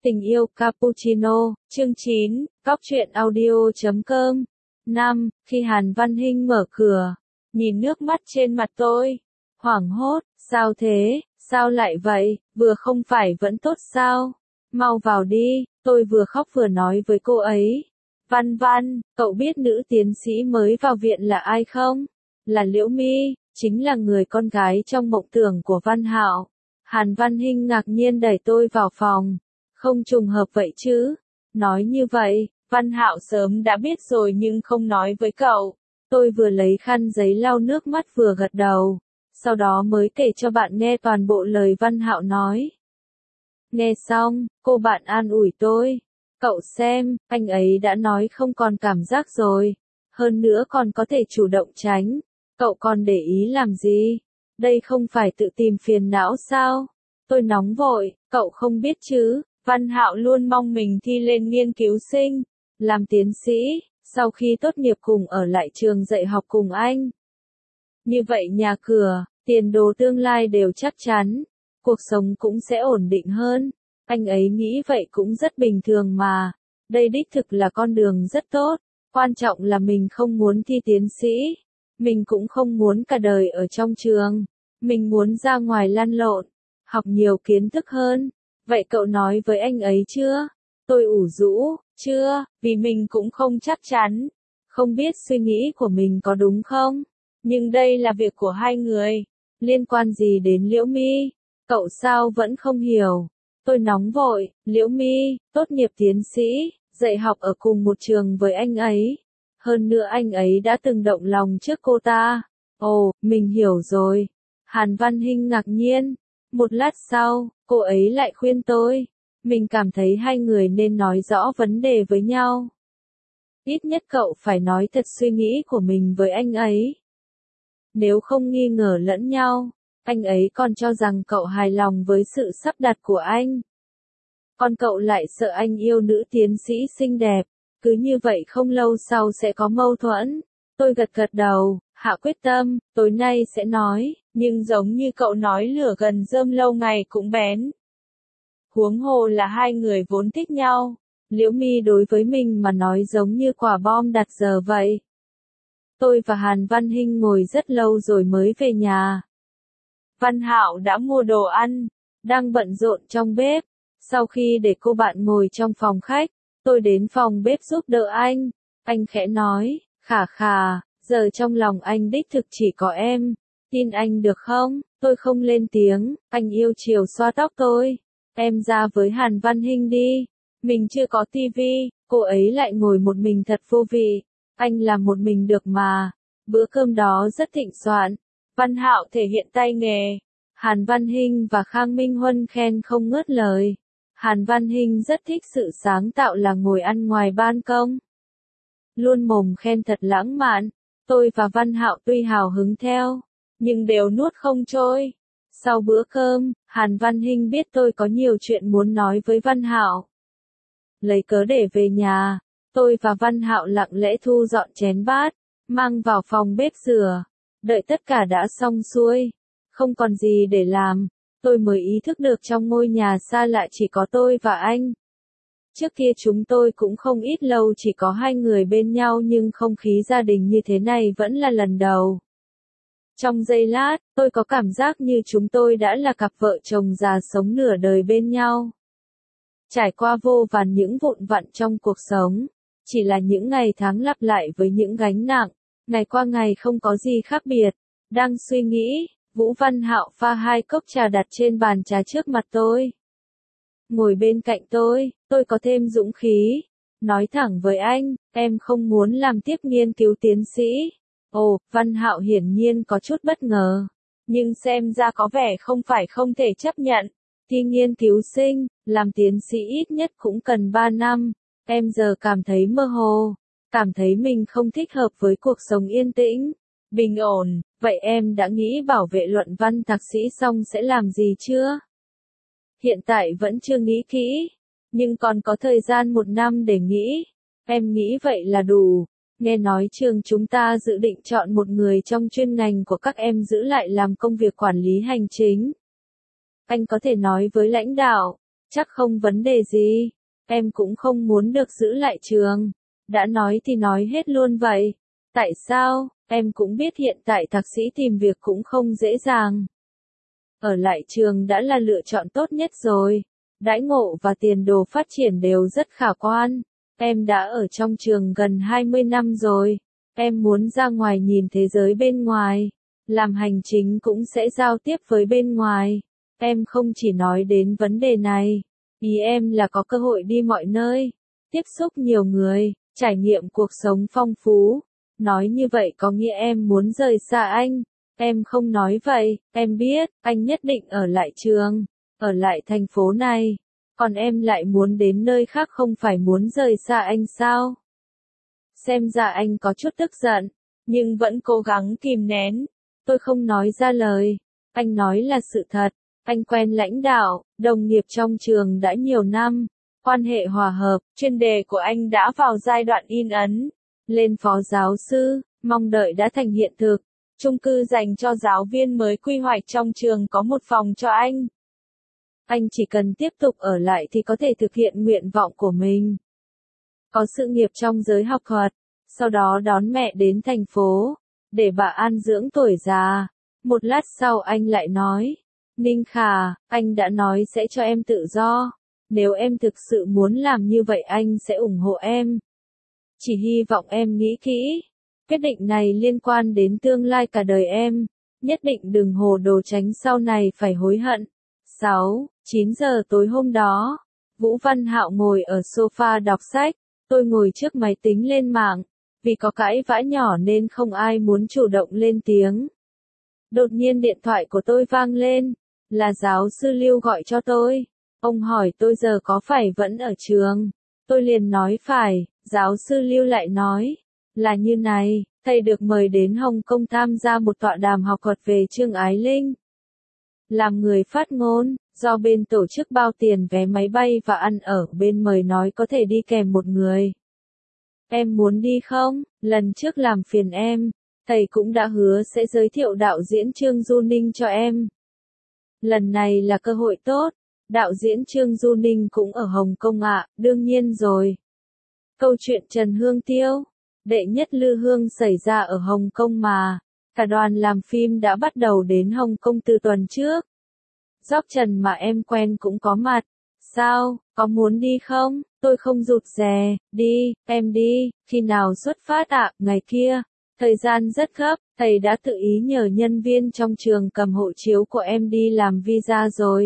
Tình yêu cappuccino, chương 9, cóc truyện audio.com. 5. Khi Hàn Văn Hinh mở cửa, nhìn nước mắt trên mặt tôi, hoảng hốt, sao thế, sao lại vậy, vừa không phải vẫn tốt sao, mau vào đi, tôi vừa khóc vừa nói với cô ấy. Văn Văn, cậu biết nữ tiến sĩ mới vào viện là ai không? Là Liễu My, chính là người con gái trong mộng tưởng của Văn Hạo. Hàn Văn Hinh ngạc nhiên đẩy tôi vào phòng. Không trùng hợp vậy chứ? Nói như vậy, Văn Hạo sớm đã biết rồi nhưng không nói với cậu. Tôi vừa lấy khăn giấy lau nước mắt vừa gật đầu. Sau đó mới kể cho bạn nghe toàn bộ lời Văn Hạo nói. Nghe xong, cô bạn an ủi tôi. Cậu xem, anh ấy đã nói không còn cảm giác rồi. Hơn nữa còn có thể chủ động tránh. Cậu còn để ý làm gì? Đây không phải tự tìm phiền não sao? Tôi nóng vội, cậu không biết chứ. Văn Hạo luôn mong mình thi lên nghiên cứu sinh, làm tiến sĩ, sau khi tốt nghiệp cùng ở lại trường dạy học cùng anh. Như vậy nhà cửa, tiền đồ tương lai đều chắc chắn, cuộc sống cũng sẽ ổn định hơn. Anh ấy nghĩ vậy cũng rất bình thường mà. Đây đích thực là con đường rất tốt, quan trọng là mình không muốn thi tiến sĩ. Mình cũng không muốn cả đời ở trong trường. Mình muốn ra ngoài lăn lộn, học nhiều kiến thức hơn. Vậy cậu nói với anh ấy chưa? Tôi ủ rũ, chưa, vì mình cũng không chắc chắn. Không biết suy nghĩ của mình có đúng không? Nhưng đây là việc của hai người. Liên quan gì đến Liễu My? Cậu sao vẫn không hiểu? Tôi nóng vội, Liễu My, tốt nghiệp tiến sĩ, dạy học ở cùng một trường với anh ấy. Hơn nữa anh ấy đã từng động lòng trước cô ta. Ồ, mình hiểu rồi. Hàn Văn Hinh ngạc nhiên. Một lát sau, cô ấy lại khuyên tôi. Mình cảm thấy hai người nên nói rõ vấn đề với nhau. Ít nhất cậu phải nói thật suy nghĩ của mình với anh ấy. Nếu không nghi ngờ lẫn nhau, anh ấy còn cho rằng cậu hài lòng với sự sắp đặt của anh. Còn cậu lại sợ anh yêu nữ tiến sĩ xinh đẹp. Cứ như vậy không lâu sau sẽ có mâu thuẫn. Tôi gật gật đầu, hạ quyết tâm, tối nay sẽ nói, nhưng giống như cậu nói lửa gần rơm lâu ngày cũng bén. Huống hồ là hai người vốn thích nhau, Liễu My đối với mình mà nói giống như quả bom đặt giờ vậy. Tôi và Hàn Văn Hinh ngồi rất lâu rồi mới về nhà. Văn Hạo đã mua đồ ăn, đang bận rộn trong bếp. Sau khi để cô bạn ngồi trong phòng khách, tôi đến phòng bếp giúp đỡ anh. Anh khẽ nói, khà khà, giờ trong lòng anh đích thực chỉ có em. Tin anh được không? Tôi không lên tiếng, anh yêu chiều xoa tóc tôi. Em ra với Hàn Văn Hinh đi. Mình chưa có tivi, cô ấy lại ngồi một mình thật vô vị. Anh làm một mình được mà. Bữa cơm đó rất thịnh soạn. Văn Hạo thể hiện tay nghề. Hàn Văn Hinh và Khang Minh Huân khen không ngớt lời. Hàn Văn Hinh rất thích sự sáng tạo là ngồi ăn ngoài ban công. Luôn mồm khen thật lãng mạn. Tôi và Văn Hạo tuy hào hứng theo, nhưng đều nuốt không trôi. Sau bữa cơm, Hàn Văn Hinh biết tôi có nhiều chuyện muốn nói với Văn Hạo. Lấy cớ để về nhà, tôi và Văn Hạo lặng lẽ thu dọn chén bát, mang vào phòng bếp rửa. Đợi tất cả đã xong xuôi, không còn gì để làm, tôi mới ý thức được trong ngôi nhà xa lạ chỉ có tôi và anh. Trước kia chúng tôi cũng không ít lâu chỉ có hai người bên nhau nhưng không khí gia đình như thế này vẫn là lần đầu. Trong giây lát, tôi có cảm giác như chúng tôi đã là cặp vợ chồng già sống nửa đời bên nhau. Trải qua vô vàn những vụn vặn trong cuộc sống, chỉ là những ngày tháng lặp lại với những gánh nặng, ngày qua ngày không có gì khác biệt. Đang suy nghĩ, Vũ Văn Hạo pha 2 cốc trà đặt trên bàn trà trước mặt tôi. Ngồi bên cạnh tôi có thêm dũng khí. Nói thẳng với anh, em không muốn làm tiếp nghiên cứu tiến sĩ. Ồ, Văn Hạo hiển nhiên có chút bất ngờ. Nhưng xem ra có vẻ không phải không thể chấp nhận. Thi nghiên cứu sinh, làm tiến sĩ ít nhất cũng cần 3 năm. Em giờ cảm thấy mơ hồ. Cảm thấy mình không thích hợp với cuộc sống yên tĩnh, bình ổn. Vậy em đã nghĩ bảo vệ luận văn thạc sĩ xong sẽ làm gì chưa? Hiện tại vẫn chưa nghĩ kỹ. Nhưng còn có thời gian 1 năm để nghĩ. Em nghĩ vậy là đủ. Nghe nói trường chúng ta dự định chọn một người trong chuyên ngành của các em giữ lại làm công việc quản lý hành chính. Anh có thể nói với lãnh đạo, Chắc không vấn đề gì. Em cũng không muốn được giữ lại trường. Đã nói thì nói hết luôn vậy. Tại sao? Em cũng biết hiện tại thạc sĩ tìm việc cũng không dễ dàng. Ở lại trường đã là lựa chọn tốt nhất rồi. Đãi ngộ và tiền đồ phát triển đều rất khả quan. Em đã ở trong trường gần 20 năm rồi. Em muốn ra ngoài nhìn thế giới bên ngoài. Làm hành chính cũng sẽ giao tiếp với bên ngoài. Em không chỉ nói đến vấn đề này. Ý em là có cơ hội đi mọi nơi. Tiếp xúc nhiều người, trải nghiệm cuộc sống phong phú. Nói như vậy có nghĩa em muốn rời xa anh. Em không nói vậy, em biết, anh nhất định ở lại trường, ở lại thành phố này. Còn em lại muốn đến nơi khác không phải muốn rời xa anh sao? Xem ra anh có chút tức giận, nhưng vẫn cố gắng kìm nén. Tôi không nói ra lời. Anh nói là sự thật. Anh quen lãnh đạo, đồng nghiệp trong trường đã nhiều năm. Quan hệ hòa hợp, chuyên đề của anh đã vào giai đoạn in ấn. Lên phó giáo sư, mong đợi đã thành hiện thực. Chung cư dành cho giáo viên mới quy hoạch trong trường có một phòng cho anh. Anh chỉ cần tiếp tục ở lại thì có thể thực hiện nguyện vọng của mình. Có sự nghiệp trong giới học thuật, sau đó đón mẹ đến thành phố, để bà an dưỡng tuổi già. Một lát sau anh lại nói, Ninh Khả, anh đã nói sẽ cho em tự do. Nếu em thực sự muốn làm như vậy anh sẽ ủng hộ em. Chỉ hy vọng em nghĩ kỹ. Quyết định này liên quan đến tương lai cả đời em. Nhất định đừng hồ đồ tránh sau này phải hối hận. 9 giờ tối hôm đó, Vũ Văn Hạo ngồi ở sofa đọc sách. Tôi ngồi trước máy tính lên mạng. Vì có cãi vã nhỏ nên không ai muốn chủ động lên tiếng. Đột nhiên điện thoại của tôi vang lên. Là giáo sư Lưu gọi cho tôi. Ông hỏi tôi giờ có phải vẫn ở trường. Tôi liền nói phải. Giáo sư Lưu lại nói. Là như này, thầy được mời đến Hồng Kông tham gia một tọa đàm học thuật về Trương Ái Linh. Làm người phát ngôn, do bên tổ chức bao tiền vé máy bay và ăn ở, bên mời nói có thể đi kèm một người. Em muốn đi không? Lần trước làm phiền em, thầy cũng đã hứa sẽ giới thiệu đạo diễn Trương Du Ninh cho em. Lần này là cơ hội tốt, đạo diễn Trương Du Ninh cũng ở Hồng Kông ạ, đương nhiên rồi. Câu chuyện Trần Hương Tiêu, đệ nhất Lư Hương xảy ra ở Hồng Kông mà. Cả đoàn làm phim đã bắt đầu đến Hồng Kông từ tuần trước. Gióc Trần mà em quen cũng có mặt. Sao, có muốn đi không? Tôi không rụt rè, đi, em đi, khi nào xuất phát ạ? Ngày kia. Thời gian rất gấp, thầy đã tự ý nhờ nhân viên trong trường cầm hộ chiếu của em đi làm visa rồi.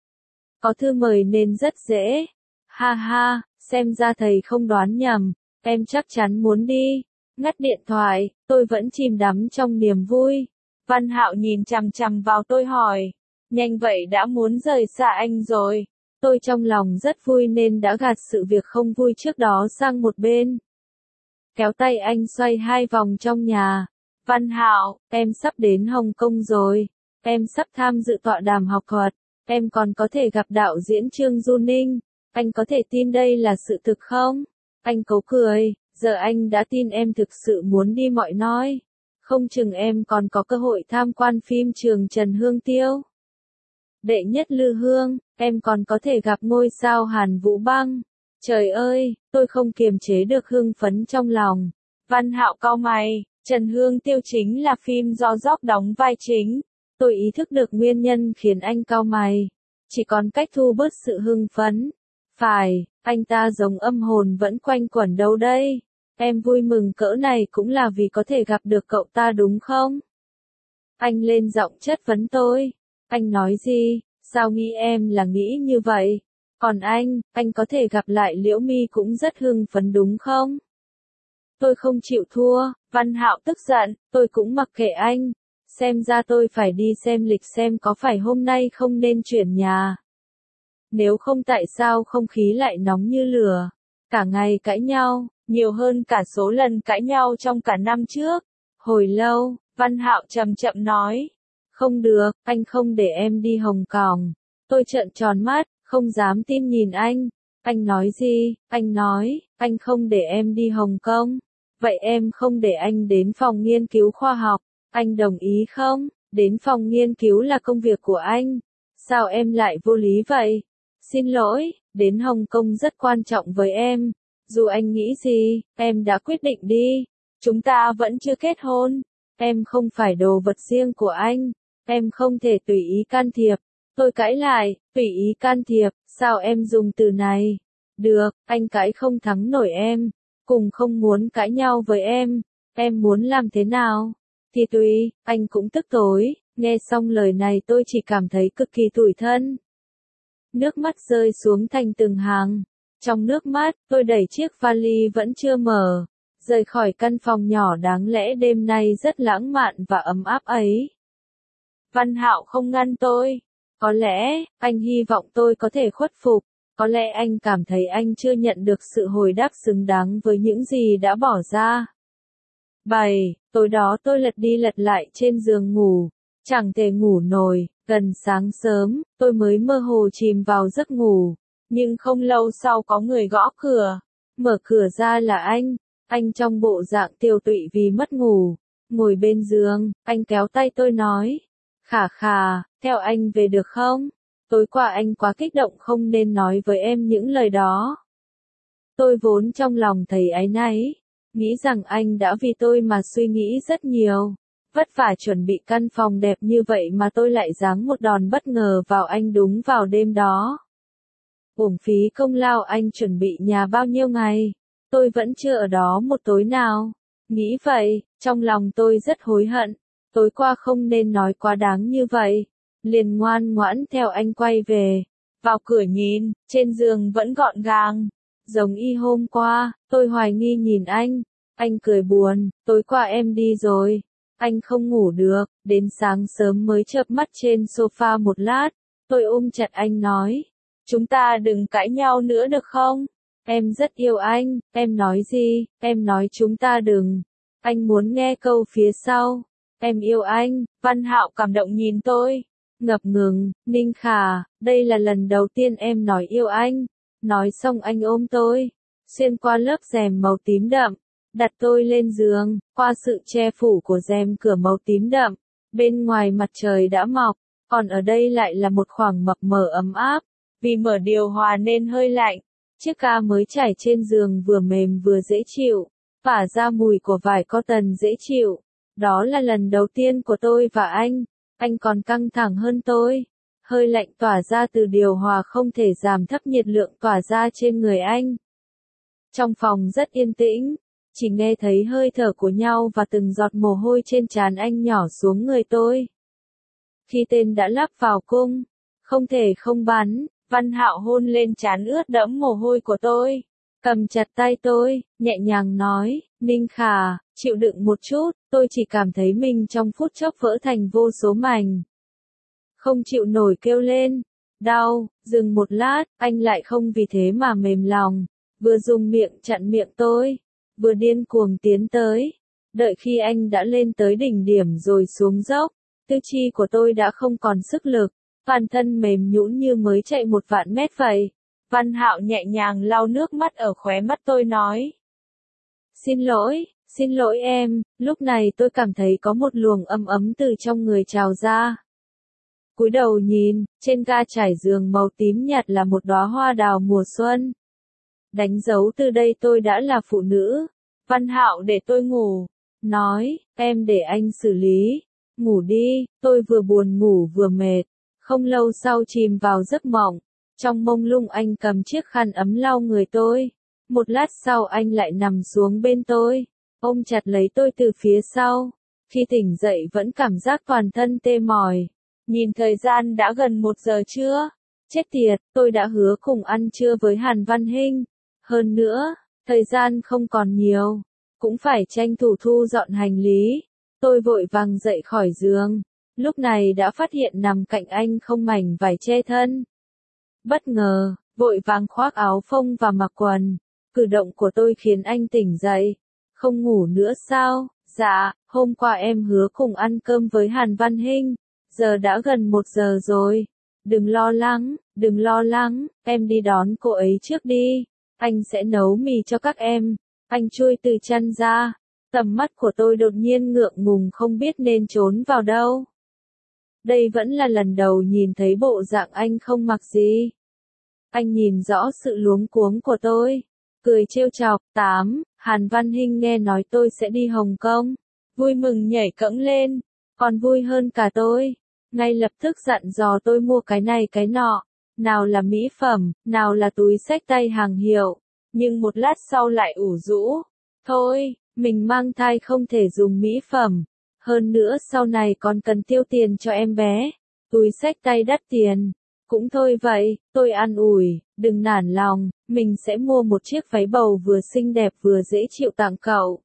Có thư mời nên rất dễ. Ha ha, xem ra thầy không đoán nhầm, em chắc chắn muốn đi. Ngắt điện thoại, tôi vẫn chìm đắm trong niềm vui. Văn Hạo nhìn chằm chằm vào tôi hỏi, nhanh vậy đã muốn rời xa anh rồi. Tôi trong lòng rất vui nên đã gạt sự việc không vui trước đó sang một bên. Kéo tay anh xoay 2 vòng trong nhà. Văn Hạo, em sắp đến Hồng Kông rồi. Em sắp tham dự tọa đàm học thuật. Em còn có thể gặp đạo diễn Trương Du Ninh. Anh có thể tin đây là sự thực không? Anh cố cười, giờ anh đã tin em thực sự muốn đi mọi nơi. Không chừng em còn có cơ hội tham quan phim trường Trần Hương Tiêu. Đệ nhất Lư Hương, em còn có thể gặp ngôi sao Hàn Vũ Băng. Trời ơi, tôi không kiềm chế được hưng phấn trong lòng. Văn Hạo cau mày, Trần Hương Tiêu chính là phim do Rock đóng vai chính. Tôi ý thức được nguyên nhân khiến anh cau mày. Chỉ còn cách thu bớt sự hưng phấn. Phải, anh ta giống âm hồn vẫn quanh quẩn đâu đây. Em vui mừng cỡ này cũng là vì có thể gặp được cậu ta đúng không? Anh lên giọng chất vấn tôi. Anh nói gì? Sao nghĩ em là nghĩ như vậy? Còn anh có thể gặp lại Liễu Mi cũng rất hưng phấn đúng không? Tôi không chịu thua, Văn Hạo tức giận, tôi cũng mặc kệ anh. Xem ra tôi phải đi xem lịch xem có phải hôm nay không nên chuyển nhà. Nếu không tại sao không khí lại nóng như lửa? Cả ngày cãi nhau, nhiều hơn cả số lần cãi nhau trong cả năm trước. Hồi lâu, Văn Hạo chậm chậm nói. Không được, anh không để em đi Hồng Kông. Tôi trợn tròn mắt, không dám tin nhìn anh. Anh nói gì? Anh nói, anh không để em đi Hồng Kông. Vậy em không để anh đến phòng nghiên cứu khoa học. Anh đồng ý không? Đến phòng nghiên cứu là công việc của anh. Sao em lại vô lý vậy? Xin lỗi, đến Hồng Kông rất quan trọng với em. Dù anh nghĩ gì, em đã quyết định đi. Chúng ta vẫn chưa kết hôn. Em không phải đồ vật riêng của anh. Em không thể tùy ý can thiệp. Tôi cãi lại, tùy ý can thiệp, sao em dùng từ này? Được, anh cãi không thắng nổi em. Cùng không muốn cãi nhau với em. Em muốn làm thế nào? Thì tùy, anh cũng tức tối. Nghe xong lời này tôi chỉ cảm thấy cực kỳ tủi thân. Nước mắt rơi xuống thành từng hàng. Trong nước mắt, tôi đẩy chiếc vali vẫn chưa mở, rời khỏi căn phòng nhỏ đáng lẽ đêm nay rất lãng mạn và ấm áp ấy. Văn Hạo không ngăn tôi. Có lẽ, anh hy vọng tôi có thể khuất phục. Có lẽ anh cảm thấy anh chưa nhận được sự hồi đáp xứng đáng với những gì đã bỏ ra. 7. Tối đó tôi lật đi lật lại trên giường ngủ. Chẳng thể ngủ nổi, gần sáng sớm, tôi mới mơ hồ chìm vào giấc ngủ. Nhưng không lâu sau có người gõ cửa. Mở cửa ra là anh trong bộ dạng tiều tụy vì mất ngủ. Ngồi bên giường, anh kéo tay tôi nói. Khả khà, theo anh về được không? Tối qua anh quá kích động không nên nói với em những lời đó. Tôi vốn trong lòng thấy áy náy, nghĩ rằng anh đã vì tôi mà suy nghĩ rất nhiều. Vất vả chuẩn bị căn phòng đẹp như vậy mà tôi lại giáng một đòn bất ngờ vào anh đúng vào đêm đó. Uổng phí công lao anh chuẩn bị nhà bao nhiêu ngày, tôi vẫn chưa ở đó một tối nào. Nghĩ vậy, trong lòng tôi rất hối hận, tối qua không nên nói quá đáng như vậy. Liền ngoan ngoãn theo anh quay về, vào cửa nhìn, trên giường vẫn gọn gàng, giống y hôm qua. Tôi hoài nghi nhìn anh cười buồn, tối qua em đi rồi. Anh không ngủ được, đến sáng sớm mới chợp mắt trên sofa một lát. Tôi ôm chặt anh nói, chúng ta đừng cãi nhau nữa được không? Em rất yêu anh, em nói gì, em nói chúng ta đừng. Anh muốn nghe câu phía sau. Em yêu anh. Văn Hạo cảm động nhìn tôi, ngập ngừng. Ninh Khả, đây là lần đầu tiên em nói yêu anh. Nói xong anh ôm tôi, xuyên qua lớp rèm màu tím đậm, đặt tôi lên giường. Qua sự che phủ của rèm cửa màu tím đậm, bên ngoài mặt trời đã mọc, còn ở đây lại là một khoảng mập mờ ấm áp. Vì mở điều hòa nên hơi lạnh. Chiếc ga mới trải trên giường vừa mềm vừa dễ chịu, phả ra mùi của vải cotton dễ chịu. Đó là lần đầu tiên của tôi và anh còn căng thẳng hơn tôi. Hơi lạnh tỏa ra từ điều hòa không thể giảm thấp nhiệt lượng tỏa ra trên người anh. Trong phòng rất yên tĩnh, chỉ nghe thấy hơi thở của nhau và từng giọt mồ hôi trên trán anh nhỏ xuống người tôi. Khi tên đã lắp vào cung, không thể không bắn. Văn Hạo hôn lên trán ướt đẫm mồ hôi của tôi, cầm chặt tay tôi, nhẹ nhàng nói, Ninh Khả, chịu đựng một chút. Tôi chỉ cảm thấy mình trong phút chốc vỡ thành vô số mảnh. Không chịu nổi kêu lên, đau. Dừng một lát, anh lại không vì thế mà mềm lòng, vừa dùng miệng chặn miệng tôi, vừa điên cuồng tiến tới. Đợi khi anh đã lên tới đỉnh điểm rồi xuống dốc, tứ chi của tôi đã không còn sức lực. Toàn thân mềm nhũn như mới chạy 1.000.000 mét vậy. Văn Hạo nhẹ nhàng lau nước mắt ở khóe mắt tôi nói. Xin lỗi em. Lúc này tôi cảm thấy có một luồng ấm ấm từ trong người trào ra. Cúi đầu nhìn, trên ga trải giường màu tím nhạt là một đóa hoa đào mùa xuân. Đánh dấu từ đây tôi đã là phụ nữ. Văn Hạo để tôi ngủ. Nói, em để anh xử lý. Ngủ đi. Tôi vừa buồn ngủ vừa mệt. Không lâu sau chìm vào giấc mộng. Trong mông lung anh cầm chiếc khăn ấm lau người tôi. Một lát sau anh lại nằm xuống bên tôi, ôm chặt lấy tôi từ phía sau. Khi tỉnh dậy vẫn cảm giác toàn thân tê mỏi. Nhìn thời gian đã gần 1 giờ trưa. Chết tiệt, tôi đã hứa cùng ăn trưa với Hàn Văn Hinh. Hơn nữa, thời gian không còn nhiều. Cũng phải tranh thủ thu dọn hành lý. Tôi vội vàng dậy khỏi giường. Lúc này đã phát hiện nằm cạnh anh không mảnh vải che thân. Bất ngờ, vội vàng khoác áo phông và mặc quần. Cử động của tôi khiến anh tỉnh dậy. Không ngủ nữa sao? Dạ, hôm qua em hứa cùng ăn cơm với Hàn Văn Hinh. Giờ đã gần 1 giờ rồi. Đừng lo lắng, em đi đón cô ấy trước đi. Anh sẽ nấu mì cho các em. Anh chui từ chăn ra. Tầm mắt của tôi đột nhiên ngượng ngùng không biết nên trốn vào đâu. Đây vẫn là lần đầu nhìn thấy bộ dạng anh không mặc gì. Anh nhìn rõ sự luống cuống của tôi, cười trêu chọc. 8. Hàn Văn Hinh nghe nói tôi sẽ đi Hồng Kông, vui mừng nhảy cẫng lên, còn vui hơn cả tôi. Ngay lập tức dặn dò tôi mua cái này cái nọ, nào là mỹ phẩm, nào là túi xách tay hàng hiệu, nhưng một lát sau lại ủ rũ. Thôi, mình mang thai không thể dùng mỹ phẩm, hơn nữa sau này còn cần tiêu tiền cho em bé, túi xách tay đắt tiền. Cũng thôi vậy, tôi an ủi, đừng nản lòng, mình sẽ mua một chiếc váy bầu vừa xinh đẹp vừa dễ chịu tặng cậu.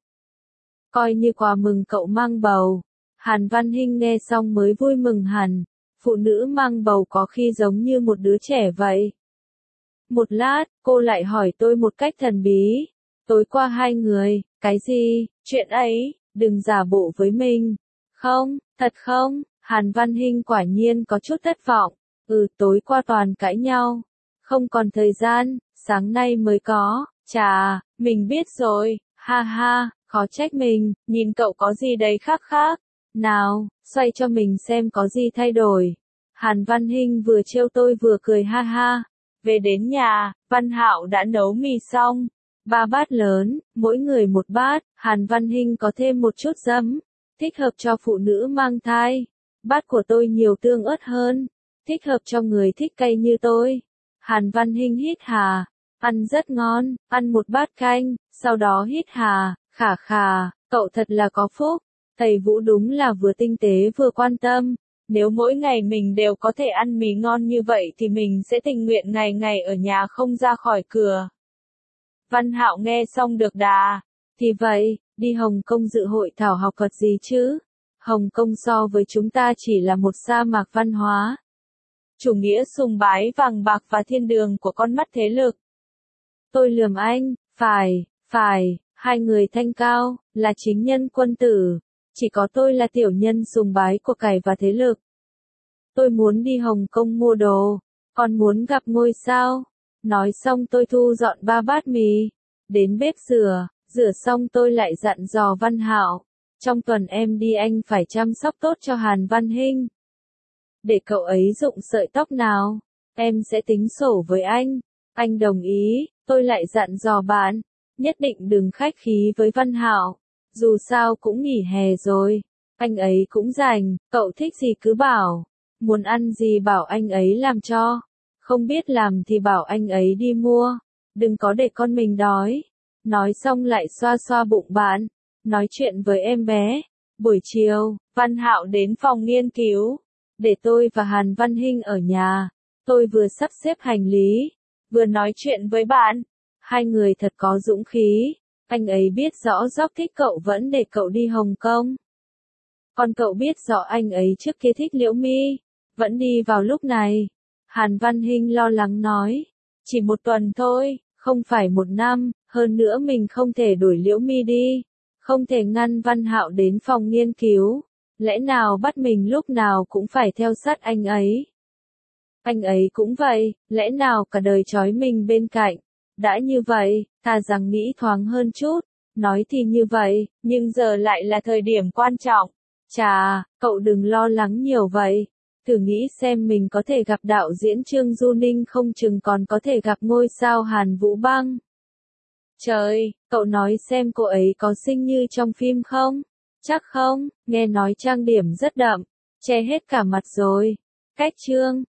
Coi như quà mừng cậu mang bầu. Hàn Văn Hinh nghe xong mới vui mừng hẳn, phụ nữ mang bầu có khi giống như một đứa trẻ vậy. Một lát, cô lại hỏi tôi một cách thần bí, tối qua hai người, cái gì, chuyện ấy, đừng giả bộ với mình. Không, thật không? Hàn Văn Hinh quả nhiên có chút thất vọng. Tối qua toàn cãi nhau. Không còn thời gian, sáng nay mới có. Chà, mình biết rồi, ha ha, khó trách mình, nhìn cậu có gì đấy khác khác. Nào, xoay cho mình xem có gì thay đổi. Hàn Văn Hinh vừa trêu tôi vừa cười ha ha. Về đến nhà, Văn Hạo đã nấu mì xong. 3 bát lớn, mỗi người một bát. Hàn Văn Hinh có thêm một chút giấm, thích hợp cho phụ nữ mang thai. Bát của tôi nhiều tương ớt hơn, thích hợp cho người thích cay như tôi. Hàn Văn Hinh hít hà, ăn rất ngon, ăn một bát canh, sau đó hít hà, khà khà, cậu thật là có phúc. Thầy Vũ đúng là vừa tinh tế vừa quan tâm. Nếu mỗi ngày mình đều có thể ăn mì ngon như vậy thì mình sẽ tình nguyện ngày ngày ở nhà không ra khỏi cửa. Văn Hạo nghe xong được đà. Thì vậy, đi Hồng Kông dự hội thảo học thuật gì chứ? Hồng Kông so với chúng ta chỉ là một sa mạc văn hóa. Chủ nghĩa sùng bái vàng bạc và thiên đường của con mắt thế lực. Tôi lườm anh, phải, hai người thanh cao, là chính nhân quân tử. Chỉ có tôi là tiểu nhân sùng bái của cải và thế lực. Tôi muốn đi Hồng Kông mua đồ, còn muốn gặp ngôi sao. Nói xong tôi thu dọn 3 bát mì, đến bếp rửa xong tôi lại dặn dò Văn Hạo. Trong tuần em đi anh phải chăm sóc tốt cho Hàn Văn Hinh. Để cậu ấy rụng sợi tóc nào, em sẽ tính sổ với anh. Anh đồng ý, tôi lại dặn dò bạn, nhất định đừng khách khí với Văn Hạo. Dù sao cũng nghỉ hè rồi, anh ấy cũng rảnh, cậu thích gì cứ bảo. Muốn ăn gì bảo anh ấy làm cho. Không biết làm thì bảo anh ấy đi mua. Đừng có để con mình đói. Nói xong lại xoa xoa bụng bạn, nói chuyện với em bé. Buổi chiều, Văn Hạo đến phòng nghiên cứu, để tôi và Hàn Văn Hinh ở nhà. Tôi vừa sắp xếp hành lý, vừa nói chuyện với bạn. Hai người thật có dũng khí. Anh ấy biết rõ Gióc thích cậu vẫn để cậu đi Hồng Kông. Còn cậu biết rõ anh ấy trước kia thích Liễu Mi, vẫn đi vào lúc này. Hàn Văn Hinh lo lắng nói, chỉ một tuần thôi, không phải một năm, hơn nữa mình không thể đuổi Liễu Mi đi, không thể ngăn Văn Hạo đến phòng nghiên cứu, lẽ nào bắt mình lúc nào cũng phải theo sát anh ấy. Anh ấy cũng vậy, lẽ nào cả đời trói mình bên cạnh. Đã như vậy, thà rằng nghĩ thoáng hơn chút, nói thì như vậy, nhưng giờ lại là thời điểm quan trọng. Chà, cậu đừng lo lắng nhiều vậy. Thử nghĩ xem mình có thể gặp đạo diễn Trương Du Ninh không chừng còn có thể gặp ngôi sao Hàn Vũ Băng. Trời, cậu nói xem cô ấy có xinh như trong phim không? Chắc không, nghe nói trang điểm rất đậm, che hết cả mặt rồi. Cách chương